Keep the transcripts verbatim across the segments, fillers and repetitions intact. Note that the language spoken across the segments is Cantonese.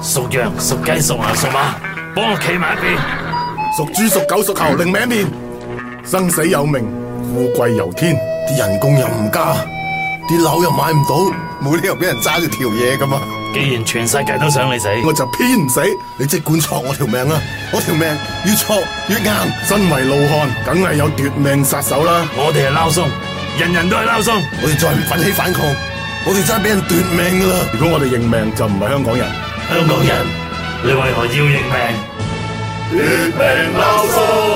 屬羊、屬雞、屬牛、屬馬，幫我企埋一邊。 屬豬、屬狗、屬猴，另名面。生死有命，富貴由天，啲人工又唔加，啲樓又買唔到，冇理由俾人揸住條嘢噶嘛。 既然全世界都想你死， 我就偏唔死。你即管戳我條命啊！我條命越戳越硬。身為老漢，梗係有奪命殺手啦。 我哋係撈鬆，人人都係撈鬆。 我哋再唔奮起反抗，我哋真係俾人奪命噶啦！如果我哋認命，就唔係香港人。 香港人，你為何要認命？奪命撈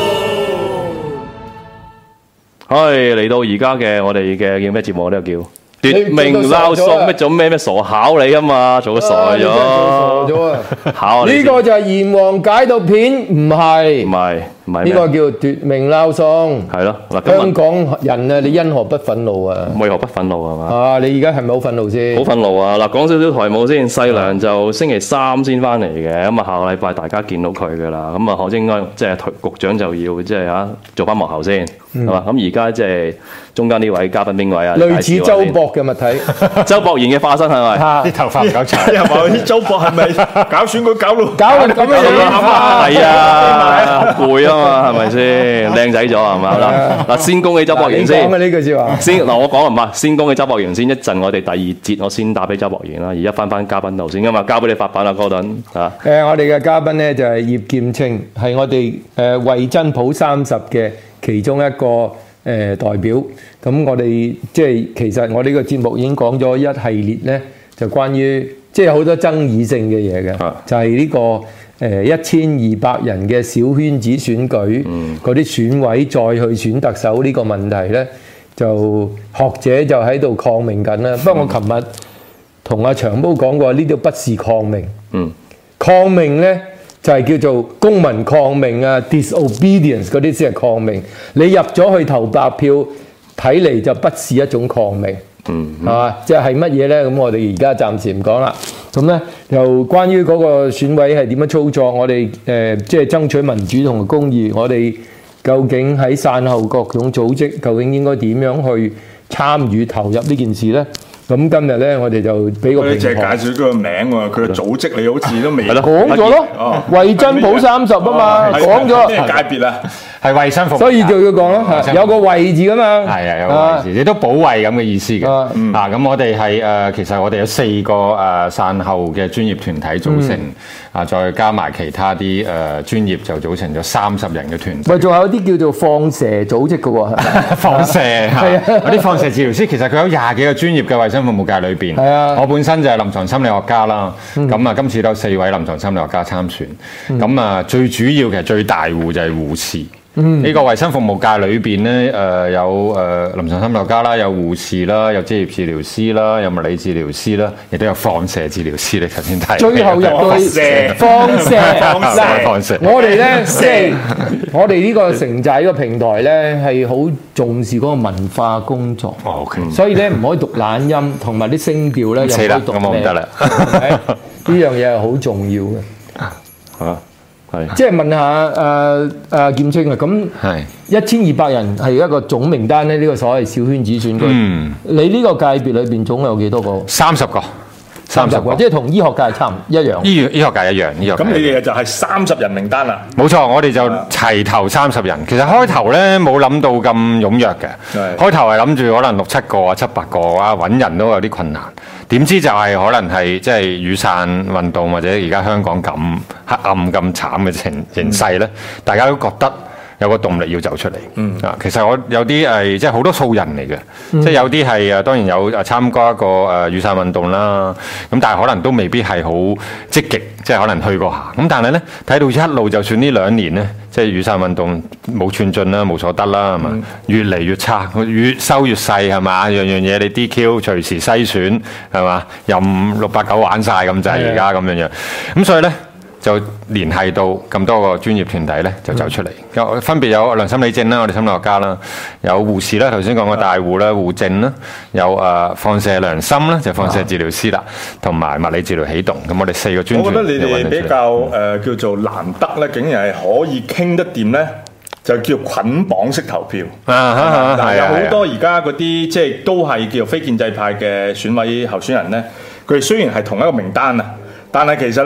鬆。 係嚟到而家嘅我哋嘅叫咩節目呢？叫奪命撈鬆咩？做咩咩傻考你啊嘛？做傻咗， 做傻咗啊！ 考你呢個就係閻王解毒片，唔係唔係唔係呢個叫奪命撈鬆。 係咯嗱， 香港人啊，你因何不憤怒啊？ 為何不憤怒係嘛？ 啊，你而家係咪好憤怒先？ 好憤怒啊！嗱，講少少台務先，細良就星期三先翻嚟嘅，咁啊下個禮拜大家見到佢噶啦，咁啊可應該即係局長就要即係嚇做翻幕後先係嘛？咁而家即係中間呢位嘉賓邊位啊？ 類似周博嘅物體， 周博賢嘅化身係咪？ 啲頭髮唔夠長，又話啲周博係咪搞選舉搞到搞到咁樣樣？ 係啊，攰啊嘛，係咪先？靚仔咗係嘛？嗱嗱，先恭喜周博賢先。 講嘅呢句説話。 先嗱，我講唔係，先恭喜周博賢先。一陣我哋第二節我先打俾周博賢啦。而家翻翻嘉賓度先，咁啊交俾你發版啦，哥頓嚇。 誒，我哋嘅嘉賓咧就係葉劍青，係我哋誒為真普三十嘅其中一個誒代表。咁我哋即係其實我呢個節目已經講咗一系列咧，就關於即係好多爭議性嘅嘢嘅，就係呢個誒一千二百人嘅小圈子選舉，嗰啲選委再去選特首呢個問題咧，就學者就喺度抗命緊啦。不過我琴日同阿長毛講過，呢啲不是抗命， 嗯， 抗命咧就係叫做公民抗命啊 ，disobedience 嗰啲先係抗命。你入咗去投白票，睇嚟就不是一種抗命。嗯，係嘛？即係乜嘢咧？咁我哋而家暫時唔講啦。咁咧又關於嗰個選委係點樣操作，我哋誒、呃、即係爭取民主同公義，我哋究竟喺散後各種組織，究竟應該點樣去參與投入呢件事咧？咁今日咧，我哋就俾個平台。 你淨係介紹佢個名喎，佢嘅組織你好似都未講咗咯。為真普三十啊嘛，講咗。 咩界別啊？ 係衞生服務， 所以就要講咯，有個衞字噶嘛。 係啊，有個衞字，你都保衞咁嘅意思嘅。啊，咁我哋係誒，其實我哋有四個誒散後嘅專業團體組成，啊，再加埋其他啲誒專業就組成咗三十人嘅團隊。 喂，仲有啲叫做放射組織嘅喎， 放射係啊，嗰啲放射治療師其實佢有廿幾個專業嘅衞生服務界裏邊。係啊，我本身就係臨床心理學家啦。咁啊，今次都有四位臨床心理學家參選。咁啊，最主要其實最大戶就係護士。呢、嗯、個衞生服務界裏邊咧，誒、呃、有誒、呃、臨床心理學家啦，有護士啦，有職業治療師啦，有物理治療師啦，亦都有放射治療師。你頭先睇， 最後入到去放射， 放射，放射。 我哋咧，即係我哋呢個城寨個平台咧，係好重視嗰個文化工作。 哦 okay. 所以咧唔可以讀懶音，同埋啲聲調咧又唔可以讀咩。咁我唔得啦。呢樣嘢係好重要嘅。 啊！ 即係問下誒誒劍青啊，咁一千二百人係一個總名單咧，呢、這個所謂小圈子選舉。嗯，你呢個界別裏邊總有幾多個？ 三十個，三十個， 即係同醫學界差唔一樣。 醫醫學界一樣，醫學界。 咁你哋就係三十人名單啦。 冇錯，我哋就齊頭三十人。其實開頭咧冇諗到咁踴躍嘅，開頭係諗住可能六七個啊、七八個啊，揾人都有啲困難。點知就係可能係即係雨傘運動或者而家香港咁黑暗咁慘嘅情形勢咧，嗯、大家都覺得有個動力要走出嚟。嗯啊，其實我有啲係即係好多素人嚟嘅，嗯、即係有啲係誒當然有誒參加一個誒雨傘運動啦。咁但係可能都未必係好積極，即係可能去過下。咁但係咧睇到一路就算呢兩年咧，即係雨傘運動冇寸進啦，無所得啦，係嘛？嗯、越嚟越差，越收越細係嘛？樣樣嘢你 D Q 隨時篩選係嘛？任六八九玩晒咁就係而家咁樣樣。咁所以咧。就聯繫到咁多個專業團體咧，就走出嚟。有分別有梁心理正啦，我哋心理學家啦，有護士啦，頭先講個大戶啦，護正啦，有誒放射良心啦，就放射治療師啦，同埋物理治療啟動。咁我哋四個專團。 我覺得你哋比較誒、呃、叫做難得咧，竟然係可以傾得掂咧，就叫捆綁式投票。啊哈，有好多而家嗰啲即係都係叫非建制派嘅選委候選人咧，佢哋雖然係同一個名單啊。但係其實咧，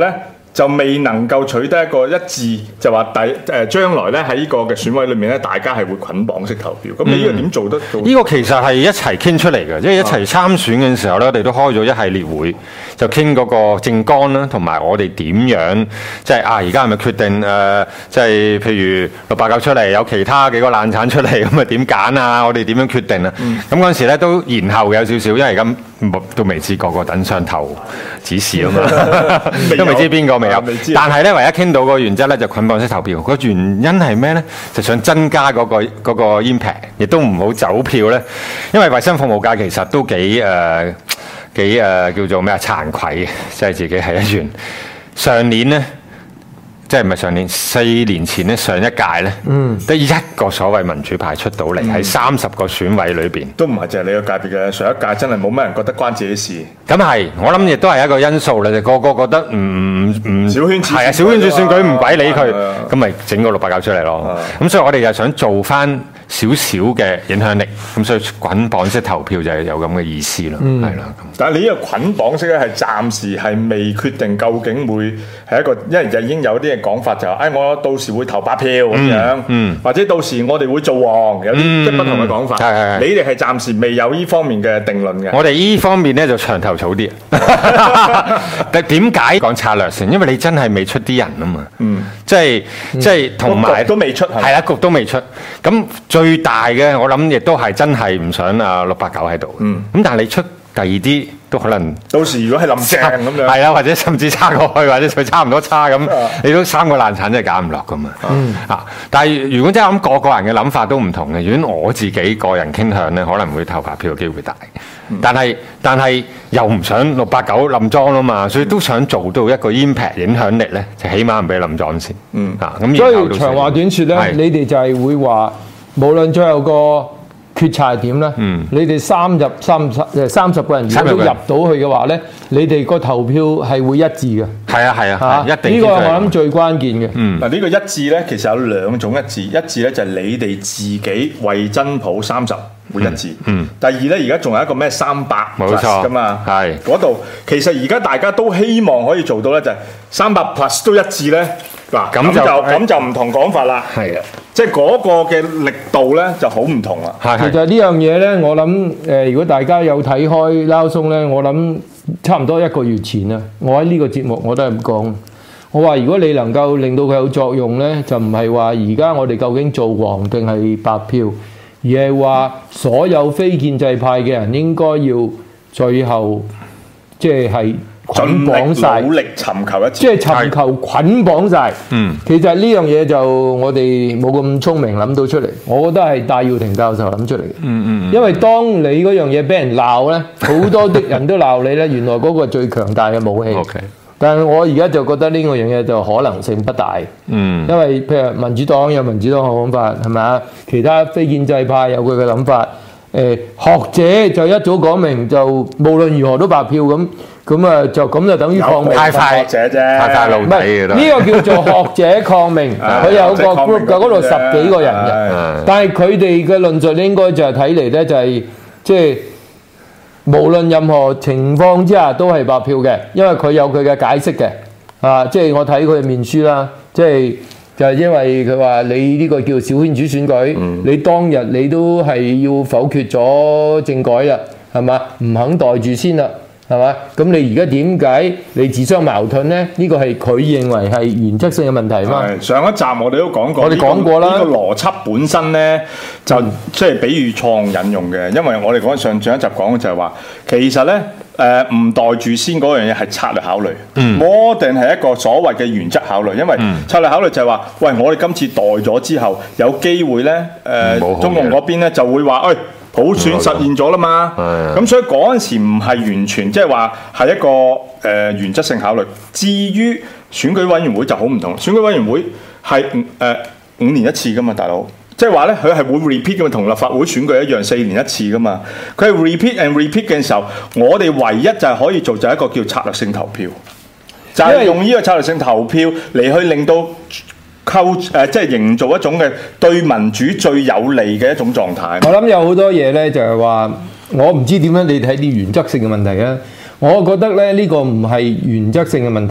就未能夠取得一個一致，就話第誒將來咧喺呢個嘅選委裏面咧，大家係會捆綁式投票。咁你呢個點做得到？ 呢個其實係一齊傾出嚟嘅，即係一齊參選嘅時候咧，我哋都開咗一系列會，就傾嗰個政綱啦，同埋我哋點樣即係啊！而家係咪決定誒？即係譬如六八九出嚟，有其他幾個爛產出嚟，咁啊點揀啊？我哋點樣決定啊？咁嗰陣時咧都延後有少少，因為而家都未知個個等上頭指示啊嘛，都未知邊個未有。但係咧，唯一傾到個原則咧就捆綁式投票。個原因係咩咧？就想增加嗰個嗰個 impact， 亦都唔好走票咧。因為衞生服務界其實都幾誒幾誒叫做咩啊慚愧嘅，即係自己係一員。上年咧。即係唔係上年四年前咧，上一屆咧，嗯，得一個所謂民主派出到嚟，喺三十個選委裏邊， 都唔係淨係你個界別嘅。上一屆真係冇乜人覺得關自己事。 咁係，我諗亦都係一個因素啦。就個個覺得唔唔小圈子係啊，小圈子選舉唔鬼理佢，咁咪整個六八九出嚟咯。咁所以我哋又想做翻少少嘅影響力，咁所以捆綁式投票就係有咁嘅意思咯，係啦、嗯。 但係你呢個捆綁式咧，係暫時係未決定究竟會係一個，因為就已經有啲嘅講法就係、是，誒、哎、我到時會投白票咁樣，嗯嗯、或者到時我哋會做王，有啲即係不同嘅講法。係係、嗯、你哋係暫時未有呢方面嘅定論嘅。 我哋呢方面咧就長頭草啲。但點解講策略性？因為你真係未出啲人啊嘛。嗯。即係即係同埋都未出係。 係啦，局都未出。咁最大嘅我諗亦都係真係唔想啊六八九喺度。嗯。咁但係你出第二啲都可能。 到時如果係林鄭咁樣。 係啊，或者甚至差過去，或者佢差唔多差咁，你都三個爛產真係搞唔落噶嘛。嗯。啊！但係如果真係咁個個人嘅諗法都唔同嘅，如果我自己個人傾向咧，可能會投白票嘅機會大。但係但係又唔想六八九冧莊啊嘛，所以都想做到一個 impact 影響力咧，就起碼唔俾冧莊先。嗯啊，咁所以長話短説咧，是你哋就係會話，無論最後個決策係點咧，嗯、你哋三入三十誒三十個人如果都入到去嘅話咧，你哋個投票係會一致嘅。係啊係啊，啊一定。 呢個我諗最關鍵嘅。 嗯，嗱呢個一致咧，其實有兩種一致，一致咧就係你哋自己為真普三十。會一致。嗯。第二咧，而家仲有一個咩三百 plus 噶嘛？係。嗰度其實而家大家都希望可以做到咧，就係三百 plus 都一致咧。嗱，咁就咁就唔同講法啦。係啊。即係嗰個嘅力度咧就好唔同啦。係。 其實呢樣嘢咧，我諗誒，如果大家有睇開撈鬆咧，我諗差唔多一個月前啊，我喺呢個節目我都係咁講。我話如果你能夠令到佢有作用咧，就唔係話而家我哋究竟做黃定係白票。而係話所有非建制派嘅人應該要最後即係捆綁晒， 努力尋求一致， 即係尋求捆綁晒。嗯，其實呢樣嘢就我哋冇咁聰明諗到出嚟，我覺得係戴耀廷教授諗出嚟嘅。嗯嗯，因為當你嗰樣嘢俾人鬧咧，好多的人都鬧你咧，原來嗰個係最強大嘅武器。OK。但係我而家就覺得呢個樣嘢就可能性不大，嗯，因為譬如民主黨有民主黨嘅諗法，係咪啊？其他非建制派有佢嘅諗法，誒學者就一早講明，就無論如何都白票咁，咁啊就咁就等於抗命。 太快學者啫，太快露底嘅啦。 呢個叫做學者抗命，佢有個 group 嘅，嗰度十幾個人嘅，但係佢哋嘅論述應該就係睇嚟咧，就係即係。無論任何情況之下都係白票嘅，因為佢有佢嘅解釋嘅，啊，即係我睇佢嘅面書啦，即係就係因為佢話你呢個叫小圈子選舉，嗯、你當日你都係要否決咗政改啦，係嘛？唔肯袋住先啦，係嘛？咁你而家點解你自相矛盾咧？呢個係佢認為係原則性嘅問題嘛？ 上一集我哋都講過， 我哋講過啦。 呢、這個邏輯本身咧就即係比喻錯引用嘅，因為我哋講上上一集講嘅就係話，其實咧誒唔袋住先嗰樣嘢係策略考慮，嗯，more than係一個所謂嘅原則考慮，因為策略考慮就係話，喂，我哋今次袋咗之後，有機會咧誒、呃、中共嗰邊咧就會話，誒、哎。普選實現咗啦嘛，咁所以嗰陣時唔係完全即係話係一個誒、呃、原則性考慮。至於選舉委員會就好唔同，選舉委員會係誒、呃、五年一次噶嘛，大佬，即係話咧佢係會 repeat 嘅嘛，同立法會選舉一樣，四年一次噶嘛。佢係 repeat and repeat 嘅時候，我哋唯一就係可以做就係一個叫策略性投票，就係、是、用呢個策略性投票嚟去令到。構誒、呃、即係營造一種嘅對民主最有利嘅一種狀態。 我諗有好多嘢咧，就係話我唔知點樣你睇啲原則性嘅問題啊。我覺得咧呢、呢個唔係原則性嘅問題，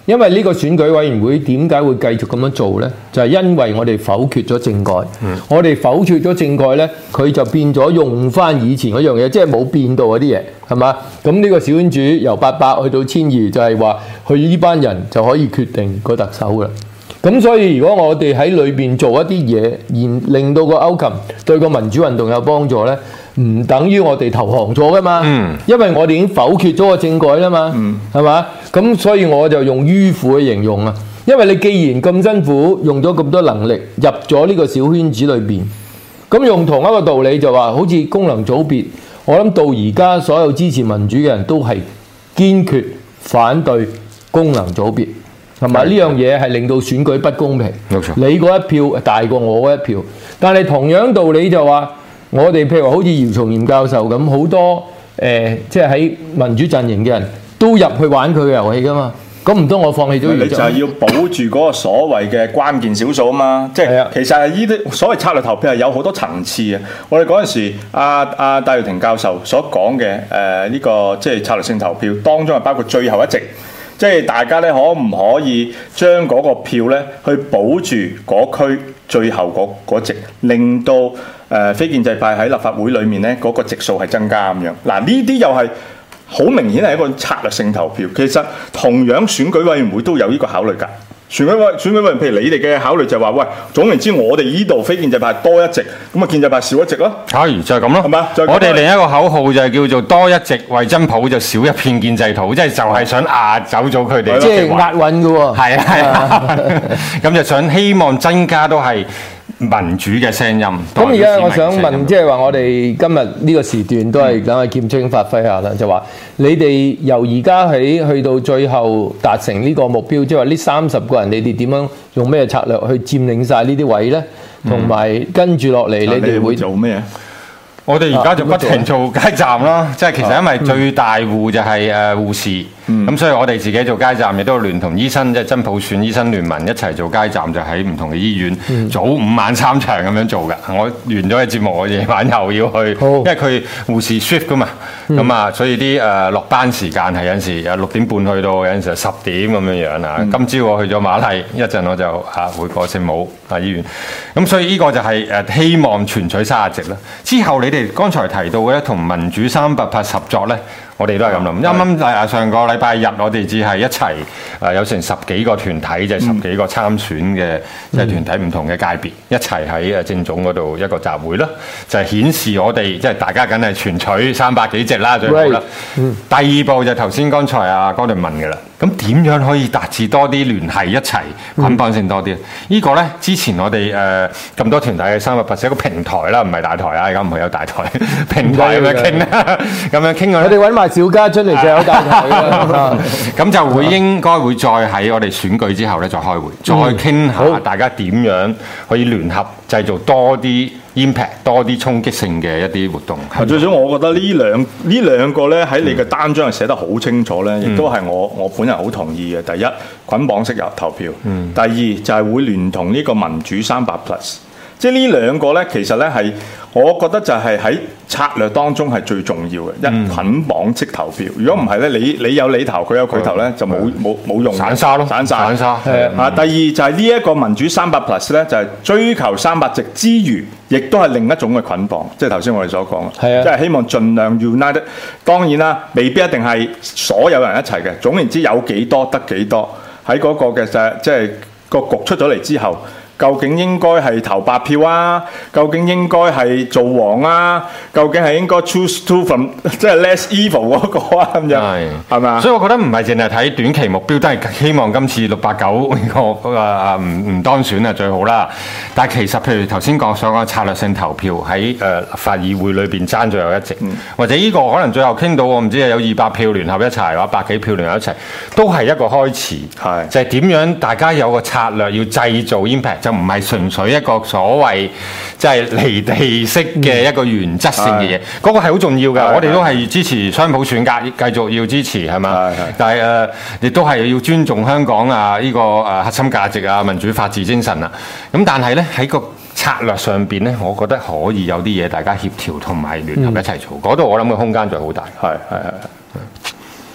因為呢個選舉委員會點解會繼續咁樣做呢？就係、是、因為我哋否決咗政改，嗯、我哋否決咗政改呢，佢就變咗用翻以前嗰樣嘢，即係冇變到嗰啲嘢，係嘛？咁呢個小圈子由八百去到千二，就係話佢呢班人就可以決定個特首噶啦。咁所以如果我哋喺裏邊做一啲嘢，而令到個 outcome 對個民主運動有幫助呢，唔等於我哋投降咗噶嘛，嗯、因為我哋已經否決咗個政改啦嘛，係嘛、嗯？咁所以我就用迂腐去形容啊，因為你既然咁辛苦用咗咁多能力入咗呢個小圈子裏邊，咁用同一個道理就話，好似功能組別，我諗到而家所有支持民主嘅人都係堅決反對功能組別。係咪呢樣嘢係令到選舉不公平？冇錯，你嗰一票大過我嗰一票，但係同樣道理就話，我哋譬如話好似姚松炎教授咁，好多誒、呃，即係喺民主陣營嘅人都入去玩佢嘅遊戲噶嘛。咁唔通我放棄咗？ 你就係要保住嗰個所謂嘅關鍵少數啊嘛。即係的其實係呢啲所謂策略投票係有好多層次啊。我哋嗰陣時，阿阿戴耀廷教授所講嘅誒呢個即係策略性投票當中係包括最後一席。即係大家咧，可唔可以將嗰個票咧，去保住嗰區最後嗰嗰席，令到誒、呃、非建制派喺立法會裏面咧嗰、嗰個席數係增加咁樣。嗱，呢啲又係好明顯係一個策略性投票。其實同樣選舉委員會都有呢個考慮㗎。選舉委選舉委員，譬如你哋嘅考慮就係話，喂，總言之，我哋呢度非建制派多一席，咁啊建制派少一席咯。係就係咁咯，係嘛？我哋另一個口號就係叫做多一席為真普，就少一片建制土，即係就係想壓走咗佢哋。即係壓韻嘅喎。係啊係啊，咁就想希望增加都係民主嘅聲音。咁而家我想問，即係話我哋今日呢個時段都係等阿劍青發揮下啦，就話你哋由而家起去到最後達成呢個目標，即係話呢三十個人，你哋點樣用咩策略去佔領晒呢啲位呢？同埋跟住落嚟，你哋會做咩？我哋而家就不停做街站啦，即係其實因為最大戶就係誒護士，咁、嗯、所以我哋自己做街站，亦都聯同醫生，即係真普選醫生聯盟一齊做街站，就喺唔同嘅醫院，嗯、早午晚三場咁樣做㗎。我完咗嘅節目，我夜晚又要去，好因為佢護士 shift 㗎嘛，咁啊、嗯，所以啲誒落班時間係有陣時有六點半去到，有陣時十點咁樣樣啊。嗯、今朝我去咗瑪麗，一陣我就啊會過聖母啊醫院，咁所以呢個就係誒希望全取三十席啦。之後你哋剛才提到嘅咧，同民主三百八十合作咧，我哋都係咁諗。啱啱上個禮拜日，我哋只係一齊誒有成十幾個團體，就係、是、十幾個參選嘅即係團體唔同嘅界別，一齊喺誒政總嗰度一個集會啦，就係、是、顯示我哋即係大家梗係全取三百幾席啦，最好啦。嗯、第二步就頭先剛才阿哥頓問嘅啦。咁點樣可以達至多啲聯繫一齊捆綁性多啲？嗯、呢個咧之前我哋誒咁多團體嘅三百八十一個平台啦，唔係大台啊，而家唔係有大台平台咁樣傾啦，咁樣傾我哋揾埋小家出嚟就有大台啦。咁就會應該會再喺我哋選舉之後咧再開會，再傾下大家點樣可以聯合製造多啲 impact 多啲衝擊性嘅一啲活動。最少我覺得呢兩呢兩個咧喺你嘅單張係寫得好清楚咧，亦都係我我本人好同意嘅。第一，捆綁式投票；嗯、第二就係會聯同呢個民主三百 plus， 即係呢兩個咧，其實咧係我覺得就係喺策略當中係最重要嘅。嗯、一捆綁式投票，如果唔係咧，你你有你投，佢有佢投咧，就冇冇冇用，散沙咯，散沙散沙。係啊，第二就係呢一個民主三百 plus 咧，就係追求三百席之餘，亦都係另一種嘅捆綁，即係頭先我哋所講，即係希望盡量 unite。當然啦，未必一定係所有人一齊嘅。總言之，有幾多得幾多，喺嗰個嘅就即係個局出咗嚟之後。究竟應該係投白票啊？究竟應該係做王啊？究竟係應該 choose two from 即係 less evil 嗰個啊？咁樣係係咪啊？所以我覺得唔係淨係睇短期目標，都係希望今次六八九個啊唔唔當選啊最好啦。但係其實譬如頭先講所講策略性投票喺誒立法議會裏邊爭咗有一席，嗯、或者呢個可能最後傾到我唔知有二百票聯合一齊，或者百幾票聯合一齊，都係一個開始。係是就係點樣大家有個策略要製造 impact。唔係純粹一個所謂即係離地式嘅一個原則性嘅嘢，嗰、嗯、個係好重要㗎。嗯、我哋都係支持雙普選㗎，繼續要支持係嘛？但係誒，亦、呃、都係要尊重香港啊呢、這個誒核心價值啊、民主法治精神啊。咁但係咧喺個策略上邊咧，我覺得可以有啲嘢大家協調同埋聯合一齊做。嗰度、嗯、我諗個空間就好大。係係係。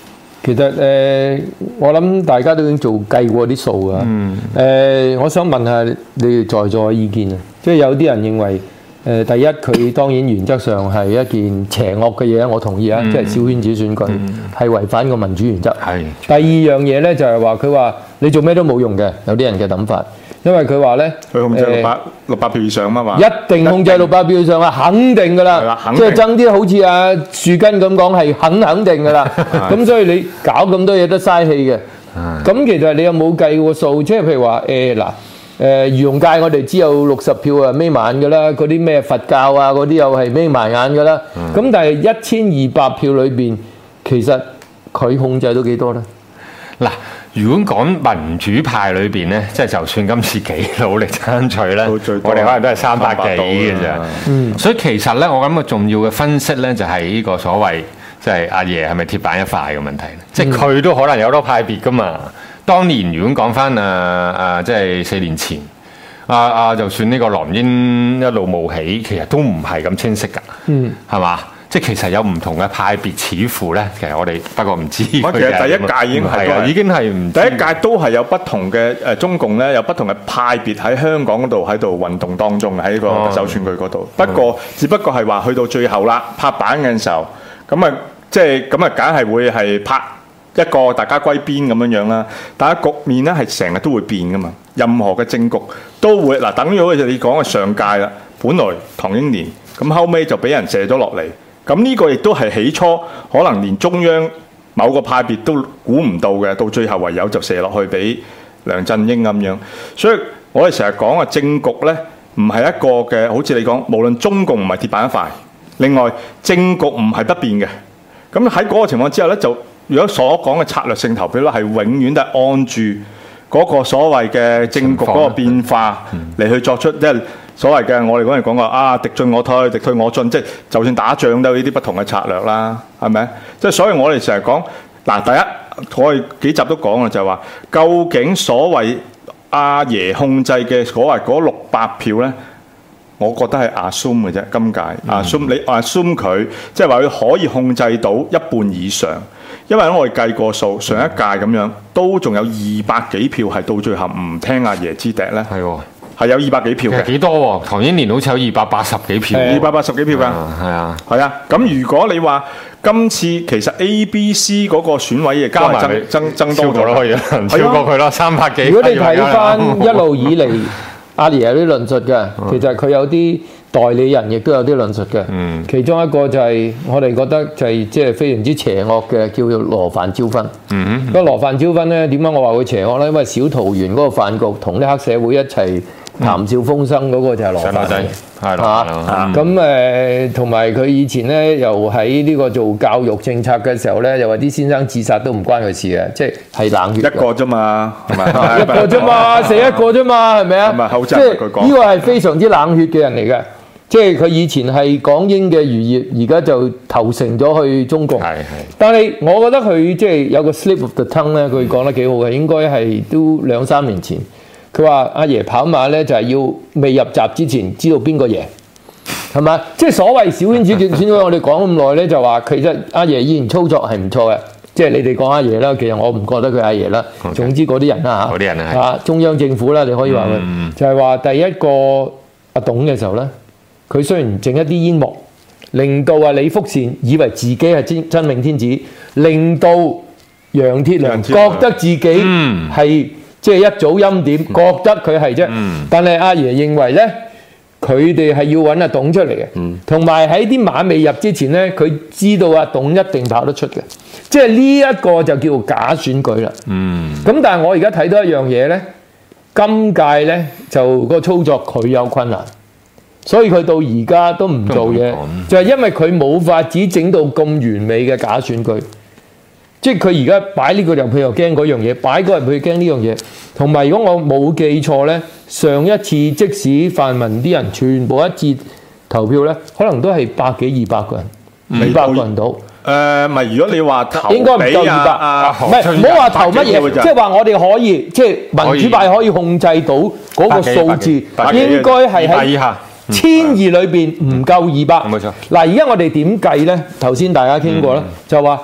其實誒、呃，我諗大家都已經做計過啲數啊。誒、嗯呃，我想問下你哋在座嘅意見啊。即係有啲人認為誒、呃，第一佢當然原則上係一件邪惡嘅嘢，我同意啊。嗯、即係小圈子選舉係違反個民主原則。係、嗯。第二樣嘢咧就係話佢話你做咩都冇用嘅，有啲人嘅諗法。因為佢話咧， 佢控制六百六百票以上啊嘛， 一定控制六百票以上啊，肯定噶啦，即係爭啲好似阿樹根咁講係肯肯定噶啦。咁所以你搞咁多嘢都嘥氣嘅。咁其實你有冇計過數？即係譬如話誒嗱誒漁農界我哋只有六十票啊，眯埋眼噶啦。嗰啲咩佛教啊嗰啲又係眯埋眼噶啦。咁但係一千二百票裏邊，其實佢控制到幾多咧？ 嗱。如果講民主派裏邊咧，即係就算今次幾努力爭取咧，我哋可能都係三百幾嘅啫。嗯，所以其實咧，我諗個重要嘅分析咧，就係呢個所謂即係阿爺係咪鐵板一塊嘅問題咧。即係佢都可能有好多派別噶嘛。當年如果講翻啊啊，即係四年前，啊啊，就算呢個藍英一路冒起，其實都唔係咁清晰㗎。嗯，係嘛？即係其實有唔同嘅派別，似乎咧，其實我哋不過唔知。其實第一屆已經係啊，已經係唔第一屆都係有不同嘅誒中共咧，有不同嘅派別喺香港嗰度喺度運動當中，喺個特首選舉嗰度。不過只不過係話去到最後啦，拍板嘅時候，咁啊即係咁啊，梗係會係拍一個大家歸邊咁樣樣啦。但係局面咧係成日都會變噶嘛，任何嘅政局都會嗱，等於好似你講嘅上屆啦，本來唐英年咁後尾就俾人射咗落嚟。咁呢個亦都係起初可能連中央某個派別都估唔到嘅，到最後唯有就射落去俾梁振英咁樣。所以我哋成日講啊，政局呢唔係一個嘅，好似你講，無論中共唔係鐵板一塊，另外政局唔係不變嘅。咁喺嗰個情況之下呢，就如果所講嘅策略性投票咧，係永遠都係按住嗰個所謂嘅政局嗰個變化嚟去作出，即係所謂嘅我哋嗰陣講過啊，敵進我退，敵退我進，即係就算打仗都有呢啲不同嘅策略啦，係咪？即係所以我哋成日講嗱，第一我哋幾集都講啦，就係話究竟所謂阿爺控制嘅所謂嗰六百票咧，我覺得係 assume 嘅啫，今屆 assume 你 assume 佢，即係話佢可以控制到一半以上。因為我哋計過數，上一屆咁樣都仲有二百幾票係到最後唔聽阿爺之笛咧。係喎，係有二百幾票嘅。幾多喎？唐英年好似有二百八十幾票，二百八十幾票㗎。係啊，係啊。咁如果你話今次其實 A、B、C 嗰個選委亦加埋增增多咗啦，可以超過佢啦，三百幾。如果你睇翻一路以嚟，阿爺有啲論述嘅，其實佢有啲代理人亦都有啲論述嘅。嗯，其中一個就係我哋覺得就係即係非常之邪惡嘅，叫做羅范椒芬。嗯，嗰羅范椒芬咧，點解我話佢邪惡咧？因為小桃園嗰個飯局同啲黑社會一齊談笑風生嗰個就係羅范仔，係啦。咁誒，同埋佢以前咧又喺呢個做教育政策嘅時候咧，又話啲先生自殺都唔關佢事嘅，即係係冷血。一個啫嘛，係咪？一個啫嘛，死一個啫嘛，係咪啊？即係呢個係非常之冷血嘅人嚟嘅。即係佢以前係港英嘅餘孽，而家就投誠咗去中共。係係。但係我覺得佢即係有個 slip of the tongue 咧，佢講得幾好嘅，應該係都兩三年前。佢話阿爺跑馬咧就係要未入閘之前知道邊個贏，係咪？即係所謂小圈子選舉，我哋講咁耐咧就話其實阿爺依然操作係唔錯嘅。即係你哋講阿爺啦，其實我唔覺得佢阿爺啦。Okay. 總之嗰啲人啦嚇，嗰啲人係啊中央政府啦，你可以話佢、嗯、就係話第一個阿董嘅時候咧。佢雖然整一啲煙幕，令到啊李福善以為自己係真真命天子，令到楊鐵樑覺得自己係即係一早欽點，嗯、覺得佢係啫。嗯、但係阿爺認為咧，佢哋係要揾阿董出嚟嘅，同埋喺啲馬未入之前咧，佢知道阿董一定跑得出嘅。即係呢一個就叫做假選舉啦。咁、嗯、但係我而家睇到一樣嘢咧，今屆咧就個操作佢有困難。所以佢到而家都唔做嘢，就係因為佢冇法子整到咁完美嘅假選舉。即係佢而家擺呢個入去又驚嗰樣嘢，擺嗰入去驚呢樣嘢。同埋如果我冇記錯咧，上一次即使泛民啲人全部一致投票咧，可能都係百幾二百個人，二百個人到。誒，唔係如果你話投應該唔夠二百，唔係唔好話投乜嘢，即係話我哋可以即係民主派可以控制到嗰個數字，應該係喺千二裏邊唔夠二百，冇錯。嗱，而家我哋點計咧？頭先大家傾過啦，就話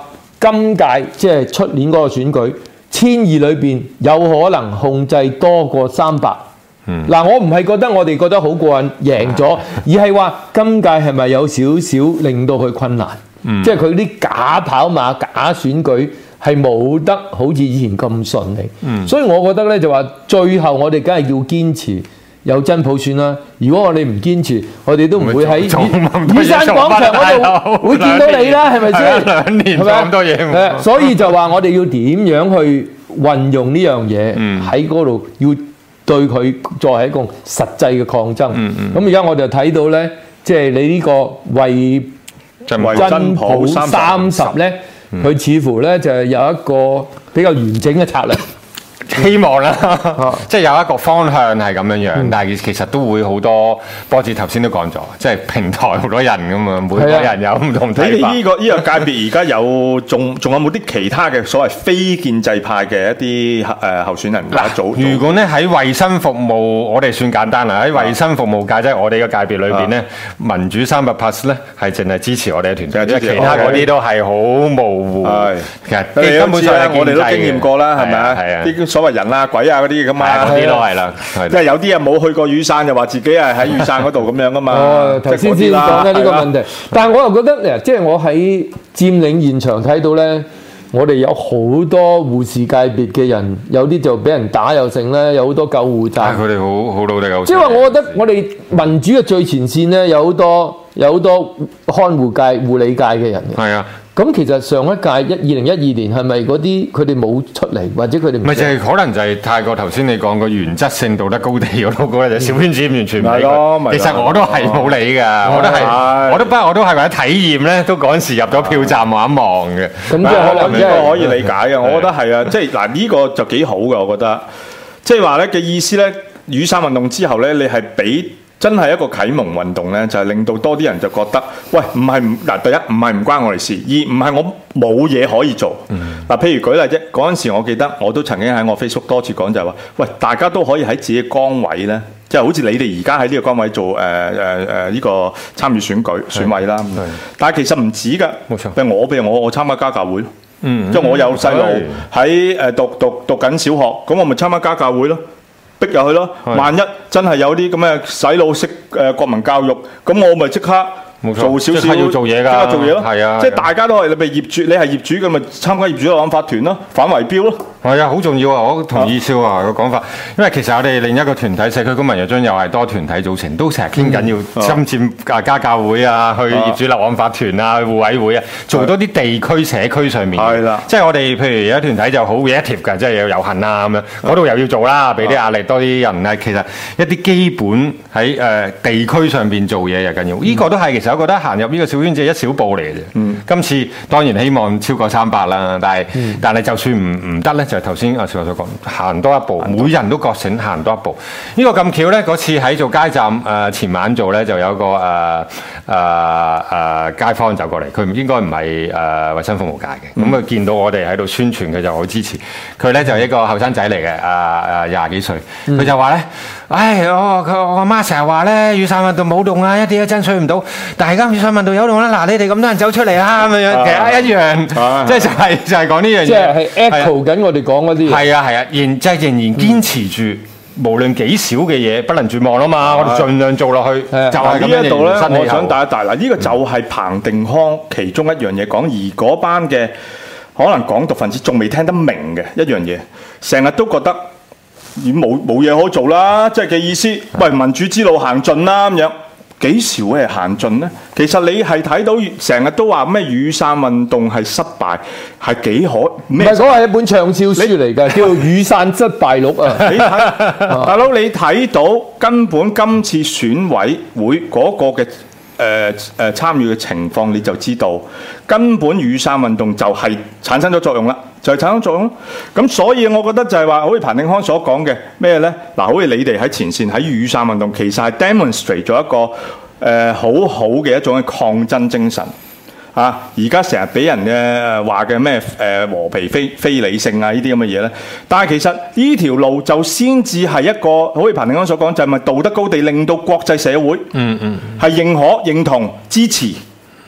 今屆即係出年嗰個選舉，千二裏邊有可能控制多過三百。嗱、嗯，我唔係覺得我哋覺得好過癮贏咗，而係話今屆係咪有少少令到佢困難？嗯、即係佢啲假跑馬、假選舉係冇得好似以前咁順利。嗯、所以我覺得咧就話，最後我哋梗係要堅持有真普選啦。如果我哋唔堅持，我哋都唔會喺雨傘廣場嗰度會見到你啦，係咪先？ 兩年做咁多嘢， 所以就話我哋要點樣去運用呢樣嘢喺嗰度要。對佢作為一個實際嘅抗爭，咁而家我就睇到咧，即係你呢個為真普三十咧，佢似乎咧就係有一個比較完整嘅策略。 希望啦，即係有一個方向係咁樣樣，但係其實都會好多波子頭先都講咗，即係平台好多人咁嘛，每個人有唔同睇法。 你哋呢個呢個界別而家有仲仲有冇啲其他嘅所謂非建制派嘅一啲誒候選人或者組？ 如果咧喺衞生服務，我哋算簡單啦。喺衞生服務界即係我哋嘅界別裏邊咧，民主三百 plus 咧係淨係支持我哋嘅團隊，其他嗰啲都係好模糊。其實根本上我哋都經驗過啦，係咪啊？係啊，啲所謂人啊、鬼啊嗰啲咁啊， 嗰啲都係啦。 即係有啲啊冇去過雨傘，就話自己係喺雨傘嗰度咁樣噶嘛。 哦，頭先先講緊呢個問題，但係我又覺得即係我喺佔領現場睇到咧，我哋有好多護士界別嘅人，有啲就俾人打又成咧，有好多救護站。 佢哋好好努力救。 即係話，我覺得我哋民主嘅最前線咧，有好多有好多看護界、護理界嘅人嘅。 係啊。 咁其實上一屆一二零一二年係咪嗰啲佢哋冇出嚟，或者佢哋唔咪就係可能就係太過頭先你講個原則性道德高地嗰度嗰隻小圈子完全唔理佢。其實我都係冇理㗎，我都係我都不我都係為咗體驗咧，都嗰陣時入咗票站望一望嘅。 咁即係可能呢個可以理解嘅，我覺得係啊，即係嗱呢個就幾好嘅，我覺得。即係話咧嘅意思咧，雨傘運動之後咧，你係俾。真係一個啟蒙運動呢，就係、是、令到多啲人就覺得，喂，唔係唔嗱，第一唔係唔關我哋事，二唔係我冇嘢可以做。嗱、嗯，譬如舉例啫，嗰陣時我記得我都曾經喺我 Facebook 多次講就係話，喂，大家都可以喺自己崗位呢，即、就、係、是、好似你哋而家喺呢個崗位做誒誒誒呢個參與選舉選委啦。但係其實唔止㗎，冇錯。譬如我譬如我我參加家教會，嗯，即係我有細路喺誒讀讀讀緊小學，咁我咪參加家教會咯。逼入去咯，萬一真係有啲咁嘅洗腦式誒國民教育，咁我咪即刻做少少， 要做嘢㗎， 即刻做嘢咯， 係啊， 即係大家都係你咪業主，你係業主咁咪參加業主立案法團咯，反圍標咯。 係啊，好重要啊！我同意少華個講法，因為其實我哋另一個團體社區公民約章又係多團體組成，都成日傾緊要侵佔啊家教會啊，去業主立案法團啊、互委會啊，做多啲地區社區上面。係啦，即係我哋譬如有啲團體就好 reactive 㗎，即係有遊行啊咁樣，嗰度又要做啦，俾啲壓力多啲人啊。其實一啲基本喺誒地區上邊做嘢又緊要，呢個都係其實我覺得行入呢個小圈子係一小步嚟嘅啫。嗯，今次當然希望超過三百啦，但係但係就算唔唔得咧。就頭先阿少華所講，行多一步，每人都覺醒行多一步。呢、這個咁巧咧，嗰次喺做街站誒、呃、前晚做咧，就有個誒誒誒街坊走過嚟，佢唔應該唔係誒衞生服務界嘅，咁佢、嗯、見到我哋喺度宣傳，佢就好支持。佢咧就係一個後生仔嚟嘅，誒誒廿幾歲，佢、嗯、就話咧，唉，我佢我阿媽成日話咧，雨傘運動冇用啊，一啲都爭取唔到。但係而家雨傘運動有用啦，嗱，你哋咁多人走出嚟啦，咁樣其實一樣，啊、即係就係、是、就係講呢樣嘢， 即係係 echo 緊我哋講嗰啲。 係啊係啊，仍即係仍然堅持住，嗯、無論幾少嘅嘢，不能絕望啊嘛！我哋盡量做落去， 的就係咁呢一度咧，我想帶一帶嗱，呢、這個就係彭定康其中一樣嘢講，而嗰班嘅可能港獨分子仲未聽得明嘅一樣嘢，成日都覺得已冇冇嘢可做啦，即係嘅意思，喂，民主之路行盡啦咁樣。幾時會係行盡呢？其實你係睇到成日都話咩雨傘運動係失敗，係幾可？唔係，嗰個係一本暢銷書嚟㗎，叫《雨傘失敗錄》啊！ 你睇，大佬你睇到根本今次選委會嗰個嘅誒誒參與嘅情況，你就知道根本雨傘運動就係產生咗作用啦。就係產生作用咯，咁所以我覺得就係話，好似彭定康所講嘅咩呢？嗱，好似你哋喺前線喺雨傘運動，其實係 demonstrate 咗一個誒、呃、好好嘅一種嘅抗爭精神啊！而家成日俾人嘅話嘅咩誒和平非非理性啊呢啲咁嘅嘢呢，但係其實呢條路就先至係一個，好似彭定康所講，就係咪道德高地，令到國際社會嗯嗯係認可認同支持。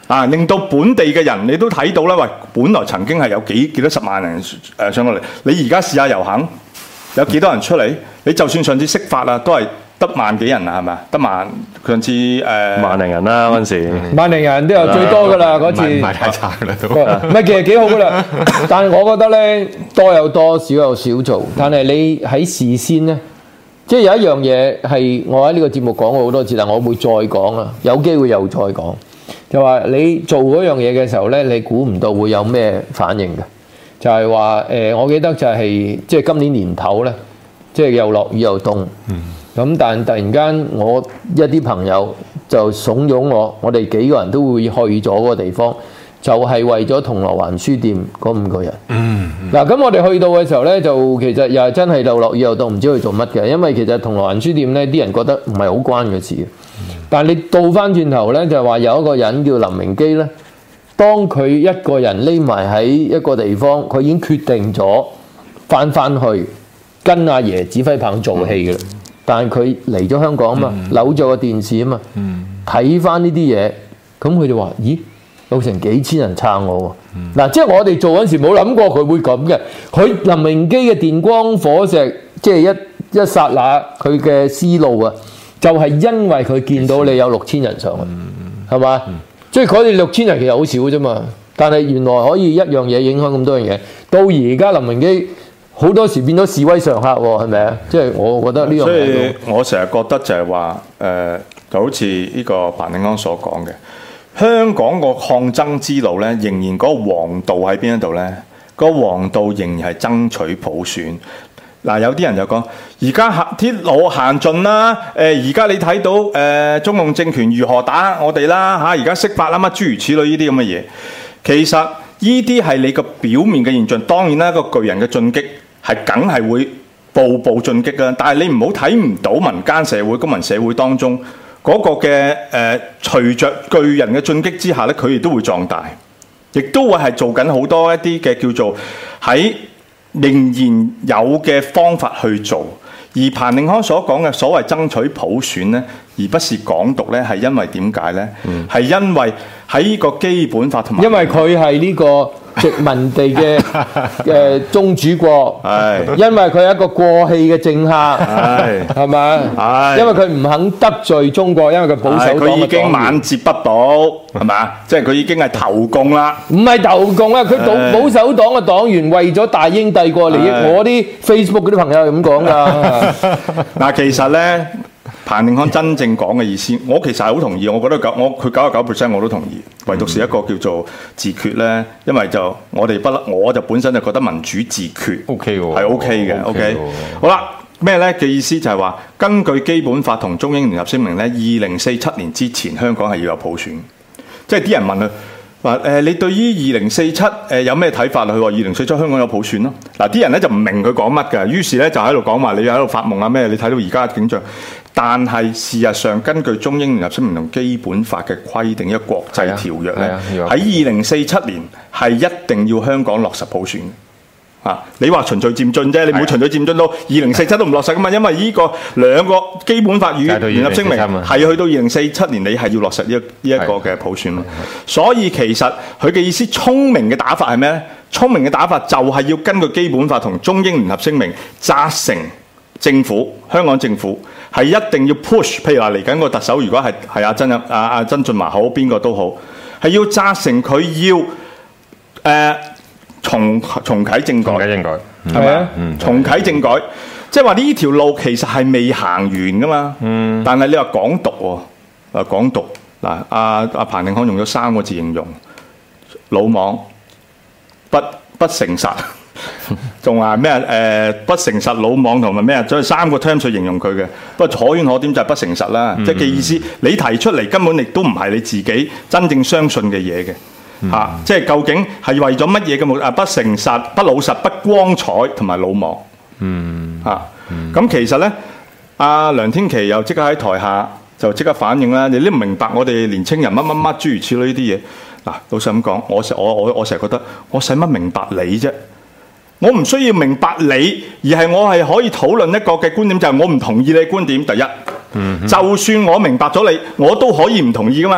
啊，令到本地嘅人你都睇到啦，喂，本來曾經係有幾幾多十萬人誒上過嚟，你而家試下遊行，有幾多人出嚟？你就算上次釋法啊，都係得萬幾人啊，係咪啊？得萬上次誒、呃、 萬零人啦嗰陣時， 萬零人都有最多噶啦嗰次， 唔係太差啦都。 唔係其實幾好噶啦，但係我覺得咧多有多，少有少做，但係你喺事先咧。即係有一樣嘢係我喺呢個節目講過好多次，但我會再講啊，有機會又再講，就話你做嗰樣嘢嘅時候咧，你估唔到會有咩反應嘅，就係話誒，我記得就係、是、即係今年年頭咧，即係又落雨又凍，咁、嗯、但突然間我一啲朋友就慫恿我，我哋幾個人都會去咗嗰個地方。就係為咗銅鑼灣書店嗰五個人。嗯。嗱、嗯，咁我哋去到嘅時候咧，就其實又係真係又落雨又凍，唔知去做乜嘅。因為其實銅鑼灣書店咧，啲人覺得唔係好關嘅事。嗯、但係你倒翻轉頭咧，就係話有一個人叫林榮基咧，當佢一個人匿埋喺一個地方，佢已經決定咗翻翻去跟阿爺指揮棒做戲嘅啦。嗯、但係佢嚟咗香港啊嘛，嗯、扭咗個電視啊嘛，睇翻呢啲嘢，咁佢就話：咦？有成幾千人撐我喎！嗱、嗯，即係我哋做嗰陣時冇諗過佢會咁嘅。佢林榮基嘅電光火石，即係一一剎那佢嘅思路啊，就係、是、因為佢見到你有六千人上去，係嘛？即係佢哋六千人其實好少啫嘛，但係原來可以一樣嘢影響咁多樣嘢。到而家林榮基好多時變咗示威常客喎，係咪啊？即係我覺得呢樣嘢。所以我成日覺得就係話誒，就好似呢個彭定康所講嘅。香港個抗爭之路咧，仍然嗰個黃道喺邊一度咧？嗰、那個黃道仍然係爭取普選。嗱、呃，有啲人就講：而家行鐵路行盡啦，誒、呃，而家你睇到誒、呃、中共政權如何打我哋啦嚇，而家釋法啦乜諸如此類呢啲咁嘅嘢。其實呢啲係你個表面嘅現象。當然啦，個巨人嘅進擊係梗係會步步進擊㗎。但係你唔好睇唔到民間社會、公民社會當中。嗰個嘅誒、呃，隨着巨人嘅進擊之下咧，佢哋都會壯大，亦都會係做緊好多一啲嘅叫做喺仍然有嘅方法去做。而彭定康所講嘅所謂爭取普選咧，而不是港獨咧，係因為點解咧？係、嗯、因為喺呢個基本法同埋，因為佢係呢個殖民地嘅誒宗主國，係因為佢係一個過氣嘅政客，係係咪？係因為佢唔肯得罪中國，因為佢保守黨，佢已經晚節不保，係咪？即係佢已經係投共啦，唔係投共啊！佢保保守黨嘅黨員為咗大英帝國利益，我啲 Facebook 嗰啲朋友係咁講㗎。嗱，其實咧。彭定康真正講嘅意思，我其實係好同意。我覺得九我佢九十九 percent 我都同意，唯獨是一個叫做自決咧，因為就我哋不甩，我就本身就覺得民主自決 OK 喎，係 OK 嘅 OK。好啦，咩咧嘅意思就係話，根據基本法同中英聯合聲明咧，二零四七年之前香港係要有普選。即係啲人問佢話誒，你對於二零四七誒有咩睇法啊？佢話二零四七香港有普選咯。嗱，啲人咧就唔明佢講乜嘅，於是咧就喺度講話你喺度發夢啊咩？你睇到而家嘅景象。但係事實上，根據中英聯合聲明同基本法嘅規定，一個國際條約咧，喺二零四七年係一定要香港落實普選。啊，你話循序漸進啫，你唔會循序漸進到二零四七都唔落實噶嘛？因為呢個兩個基本法與聯合聲明係去到二零四七年，你係要落實呢一呢一個嘅普選。所以其實佢嘅意思，聰明嘅打法係咩咧？聰明嘅打法就係要根據基本法同中英聯合聲明責成政府，香港政府。係一定要 push， 譬如話嚟緊個特首，如果係係阿曾阿阿曾俊華好，邊個都好，係要責成佢要誒、呃、重重啟政改，重啟政改係咪啊？重啟政改，即係話呢條路其實係未行完噶嘛。嗯，但係你話港獨喎，啊港獨嗱，阿阿彭定康用咗三個字形容，魯莽、不不誠實。仲話咩？誒、呃、不誠實、魯莽同埋咩啊？所以三個 term 去形容佢嘅。不過可圈可點就係不誠實啦。嗯、即係嘅意思，你提出嚟根本亦都唔係你自己真正相信嘅嘢嘅。嚇、嗯啊，即係究竟係為咗乜嘢嘅目的？不誠實、不老實、不光彩同埋魯莽。嗯。嚇、啊。咁、嗯、其實咧，阿梁天琦又即刻喺台下就即刻反應啦。你都唔明白我哋年青人乜乜乜諸如此類呢啲嘢。嗱，老實咁講，我我我我成日覺得，我使乜明白你啫？我唔需要明白你，而係我係可以討論一個嘅觀點，就係、是、我唔同意你嘅觀點。第一，嗯、就算我明白咗你，我都可以唔同意噶嘛。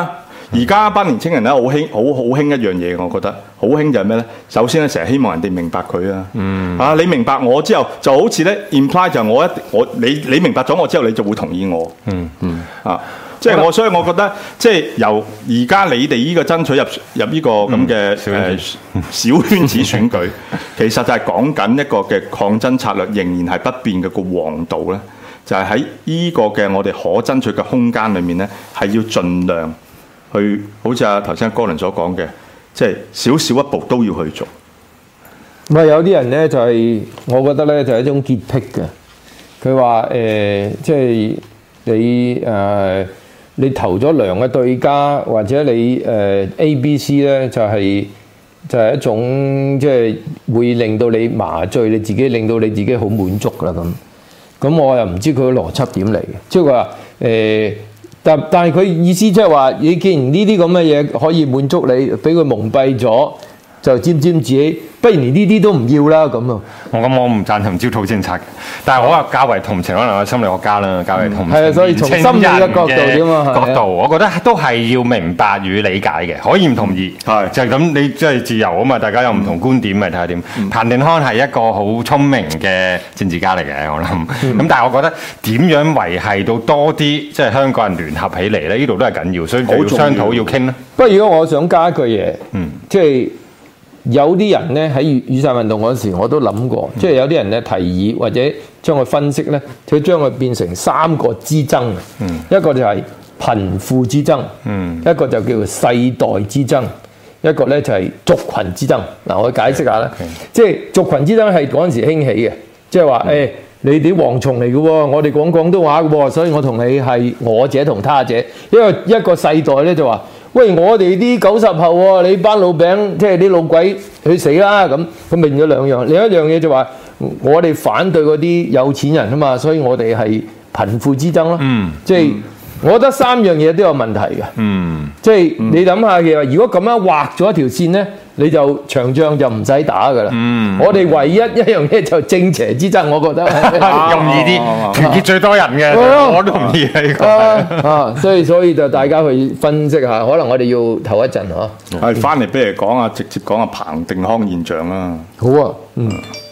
而家班年青人咧好興，好好興一樣嘢，我覺得好興就係咩咧？首先咧，成日希望人哋明白佢啊。嗯。啊，你明白我之後，就好似咧 imply 就係我一我你你明白咗我之後，你就會同意我。嗯嗯。啊，即係我，所以我覺得即係由而家你哋呢個爭取入入呢個咁嘅誒小圈子選舉，其實就係講緊一個嘅抗爭策略仍然係不變嘅個黃道咧。就係喺呢個嘅我哋可爭取嘅空間裏面咧，係要盡量去，好似阿頭先哥倫所講嘅，即係少少一步都要去做。 唔係有啲人咧就係、是，我覺得咧就係一種潔癖嘅。佢話誒，即係你誒、呃，你投咗兩個對家，或者你誒、呃、A、B、C 咧，就係、是、就係、是、一種即係會令到你麻醉你自己，令到你自己好滿足啦咁。咁我又唔知佢嘅邏輯點嚟嘅，即係話誒，但但係佢意思即係話，你既然呢啲咁嘅嘢可以滿足你，俾佢蒙蔽咗，就沾沾自喜，不如連呢啲都唔要啦咁啊！ 我咁我唔贊同焦土政策嘅，但係我話較為同情可能係心理學家啦，較為同情。 係啊，所以從心理嘅角度啫嘛， 角度我覺得都係要明白與理解嘅，可以唔同意，係就係咁，你即係自由啊嘛，大家有唔同觀點，咪睇下點。彭定康係一個好聰明嘅政治家嚟嘅，我諗。咁但係我覺得點樣維係到多啲即係香港人聯合起嚟咧？呢度都係緊要，所以要商討要傾啦。 不過如果我想加一句嘢，嗯，即係。有啲人咧喺雨雨傘運動嗰時，我都諗過，即係有啲人咧提議或者將佢分析咧，佢將佢變成三個之爭，嗯、一個就係貧富之爭，嗯、一個就叫做世代之爭，一個咧就係族群之爭。嗱，我解釋下啦，即係族群之爭係嗰陣時興起嘅，即係話誒，你哋蝗蟲嚟嘅喎，我哋講廣東話嘅喎，所以我同你係我者同他者，因為一個世代咧就話。喂，我哋啲九十後喎，你班老餅，即係啲老鬼去死啦咁，咁變咗兩樣。另一樣嘢就話，我哋反對嗰啲有錢人啊嘛，所以我哋係貧富之爭咯。嗯，即係我覺得三樣嘢都有問題嘅。嗯，即係你諗下嘅話，如果咁樣畫咗一條線咧，你就場仗就唔使打噶啦。嗯，我哋唯一一樣嘢就正邪之爭，我覺得容易啲，團結最多人嘅，我都同意呢個。 啊，所以所以就大家去分析下，可能我哋要唞一陣嗬。 係翻嚟，不如講下直接講下彭定康現象啦。 好啊，嗯。